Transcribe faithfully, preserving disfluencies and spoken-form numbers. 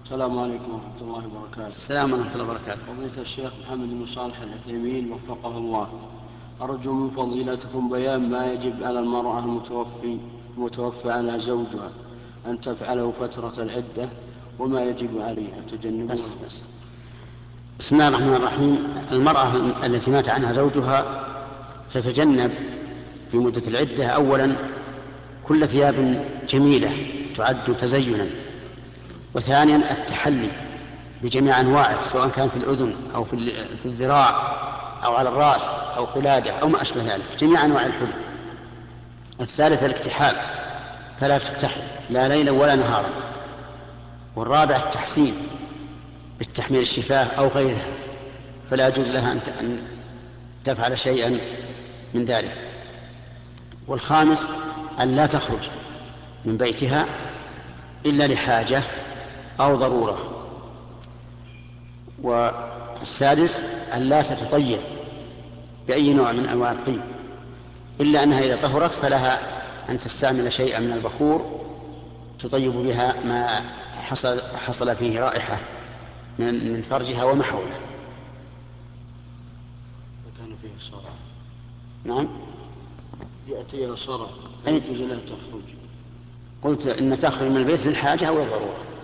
السلام عليكم ورحمة الله وبركاته. السلام ورحمة الله وبركاته. فضيلة الشيخ محمد بن صالح العثيمين وفقه الله، أرجو من فضيلتكم بيان ما يجب على المرأة المتوفي المتوفى عنها زوجها أن تفعله فترة العدة، وما يجب عليها تجنبه. بس بس. بسم الله الرحمن الرحيم. المرأة التي مات عنها زوجها تتجنب في مدة العدة أولا كل ثياب جميلة تعد تزينا، وثانيا التحلي بجميع أنواعه سواء كان في الأذن أو في الذراع أو على الرأس أو قلادة أو ما أشبه ذلك، جميع أنواع الحلي. الثالث الاكتحال، فلا تكتحل لا ليلا ولا نهارا. والرابع التحسين بالتحميل الشفاه أو غيرها، فلا يجوز لها أن تفعل شيئا من ذلك. والخامس أن لا تخرج من بيتها إلا لحاجة أو ضرورة. والسادس أن لا تتطيب بأي نوع من أنواع الطيب، إلا أنها إذا طهرت فلها أن تستعمل شيئا من البخور تطيب بها ما حصل, حصل فيه رائحة من, من فرجها وما حوله. كان فيه صرع. نعم. يأتيها صرع أي يجوز لها تخرج. قلت إن تخرج من البيت للحاجة أو الضرورة.